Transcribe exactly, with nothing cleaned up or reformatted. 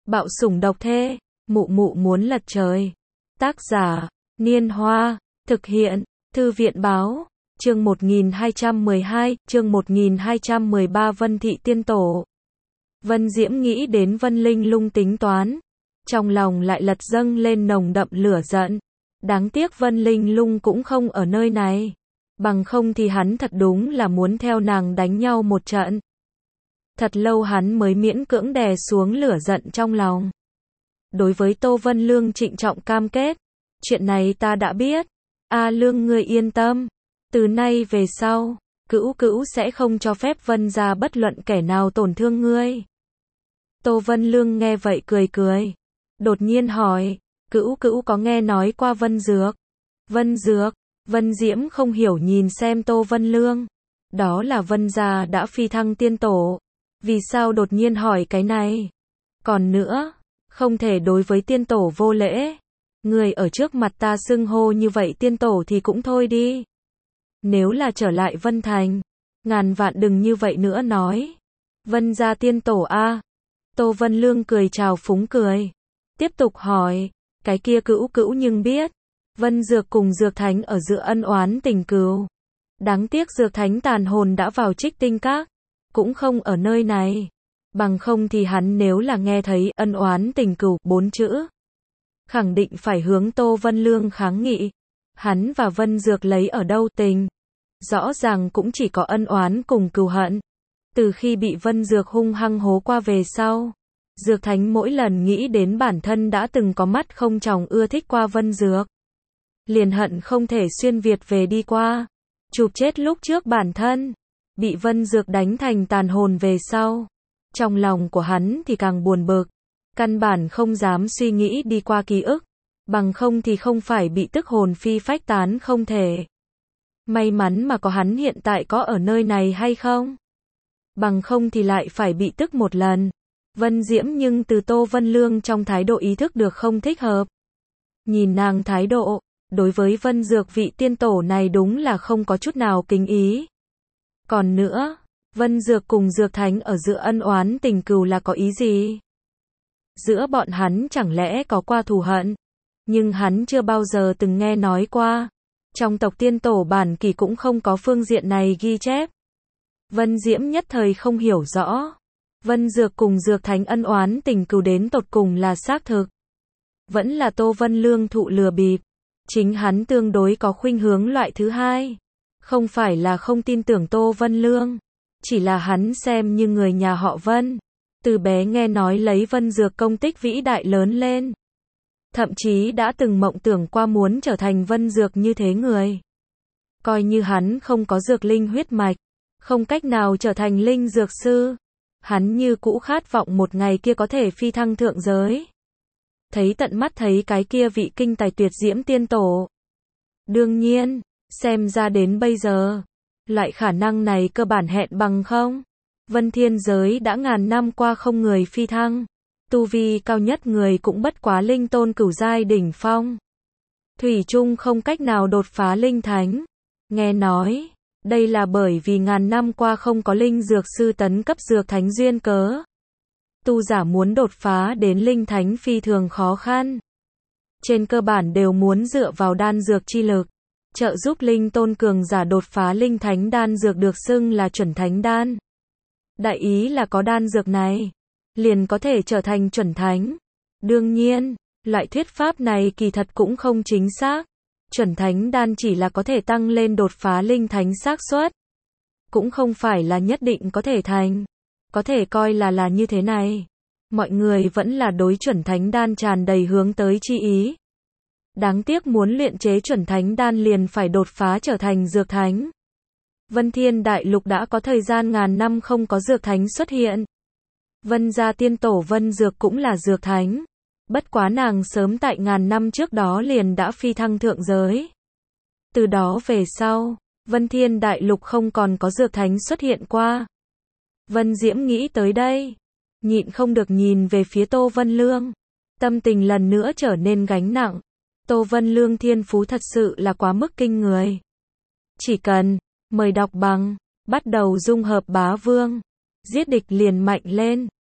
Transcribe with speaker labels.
Speaker 1: Bạo sủng độc thê, mụ mụ muốn lật trời. Tác giả, Niên Hoa, thực hiện, Thư viện Báo, chương một nghìn hai trăm mười hai, chương một nghìn hai trăm mười ba Vân Thị Tiên Tổ. Vân Diễm nghĩ đến Vân Linh Lung tính toán, trong lòng lại lật dâng lên nồng đậm lửa giận. Đáng tiếc Vân Linh Lung cũng không ở nơi này, bằng không thì hắn thật đúng là muốn theo nàng đánh nhau một trận. Thật lâu hắn mới miễn cưỡng đè xuống lửa giận trong lòng. Đối với Tô Vân Lương trịnh trọng cam kết, chuyện này ta đã biết. A Lương ngươi yên tâm, từ nay về sau, Cữu Cữu sẽ không cho phép Vân gia bất luận kẻ nào tổn thương ngươi. Tô Vân Lương nghe vậy cười cười, đột nhiên hỏi, Cữu Cữu có nghe nói qua Vân Dược? Vân Dược? Vân Diễm không hiểu nhìn xem Tô Vân Lương. Đó là Vân gia đã phi thăng tiên tổ. Vì sao đột nhiên hỏi cái này? Còn nữa, không thể đối với tiên tổ vô lễ. Người ở trước mặt ta xưng hô như vậy tiên tổ thì cũng thôi đi. Nếu là trở lại Vân Thành, ngàn vạn đừng như vậy nữa nói. Vân gia tiên tổ a. Tô Vân Lương cười chào phúng cười. Tiếp tục hỏi, cái kia Cữu Cữu nhưng biết. Vân Dược cùng Dược Thánh ở giữa ân oán tình cừu. Đáng tiếc Dược Thánh tàn hồn đã vào Trích Tinh Các, cũng không ở nơi này. Bằng không thì hắn nếu là nghe thấy ân oán tình cừu bốn chữ, khẳng định phải hướng Tô Vân Lương kháng nghị. Hắn và Vân Dược lấy ở đâu tình? Rõ ràng cũng chỉ có ân oán cùng cừu hận. Từ khi bị Vân Dược hung hăng hố qua về sau, Dược Thánh mỗi lần nghĩ đến bản thân đã từng có mắt không tròng ưa thích qua Vân Dược, liền hận không thể xuyên Việt về đi qua, chụp chết lúc trước bản thân. Bị Vân Dược đánh thành tàn hồn về sau, trong lòng của hắn thì càng buồn bực, căn bản không dám suy nghĩ đi qua ký ức, bằng không thì không phải bị tức hồn phi phách tán không thể. May mắn mà có hắn hiện tại có ở nơi này hay không? Bằng không thì lại phải bị tức một lần. Vân Diễm nhưng từ Tô Vân Lương trong thái độ ý thức được không thích hợp. Nhìn nàng thái độ, đối với Vân Dược vị tiên tổ này đúng là không có chút nào kính ý. Còn nữa, Vân Dược cùng Dược Thánh ở giữa ân oán tình cừu là có ý gì? Giữa bọn hắn chẳng lẽ có qua thù hận? Nhưng hắn chưa bao giờ từng nghe nói qua. Trong tộc tiên tổ bản kỷ cũng không có phương diện này ghi chép. Vân Diễm nhất thời không hiểu rõ. Vân Dược cùng Dược Thánh ân oán tình cừu đến tột cùng là xác thực, vẫn là Tô Vân Lương thụ lừa bịp. Chính hắn tương đối có khuynh hướng loại thứ hai. Không phải là không tin tưởng Tô Vân Lương, chỉ là hắn xem như người nhà họ Vân, từ bé nghe nói lấy Vân Dược công tích vĩ đại lớn lên. Thậm chí đã từng mộng tưởng qua muốn trở thành Vân Dược như thế người. Coi như hắn không có dược linh huyết mạch, không cách nào trở thành linh dược sư, hắn như cũ khát vọng một ngày kia có thể phi thăng thượng giới. Thấy tận mắt thấy cái kia vị kinh tài tuyệt diễm tiên tổ. Đương nhiên, xem ra đến bây giờ, loại khả năng này cơ bản hẹn bằng không. Vân thiên giới đã ngàn năm qua không người phi thăng. Tu vi cao nhất người cũng bất quá linh tôn cửu giai đỉnh phong. Thủy chung không cách nào đột phá linh thánh. Nghe nói, đây là bởi vì ngàn năm qua không có linh dược sư tấn cấp dược thánh duyên cớ. Tu giả muốn đột phá đến linh thánh phi thường khó khăn. Trên cơ bản đều muốn dựa vào đan dược chi lực, trợ giúp linh tôn cường giả đột phá linh thánh đan dược được xưng là chuẩn thánh đan. Đại ý là có đan dược này, liền có thể trở thành chuẩn thánh. Đương nhiên, loại thuyết pháp này kỳ thật cũng không chính xác. Chuẩn thánh đan chỉ là có thể tăng lên đột phá linh thánh xác suất, cũng không phải là nhất định có thể thành. Có thể coi là là như thế này. Mọi người vẫn là đối chuẩn thánh đan tràn đầy hướng tới chi ý. Đáng tiếc muốn luyện chế chuẩn thánh đan liền phải đột phá trở thành dược thánh. Vân Thiên Đại Lục đã có thời gian ngàn năm không có dược thánh xuất hiện. Vân gia tiên tổ Vân Dược cũng là dược thánh. Bất quá nàng sớm tại ngàn năm trước đó liền đã phi thăng thượng giới. Từ đó về sau, Vân Thiên Đại Lục không còn có dược thánh xuất hiện qua. Vân Diễm nghĩ tới đây, nhịn không được nhìn về phía Tô Vân Lương. Tâm tình lần nữa trở nên gánh nặng. Tô Vân Lương thiên phú thật sự là quá mức kinh người. Chỉ cần, mời đọc bằng, bắt đầu dung hợp bá vương. Giết địch liền mạnh lên.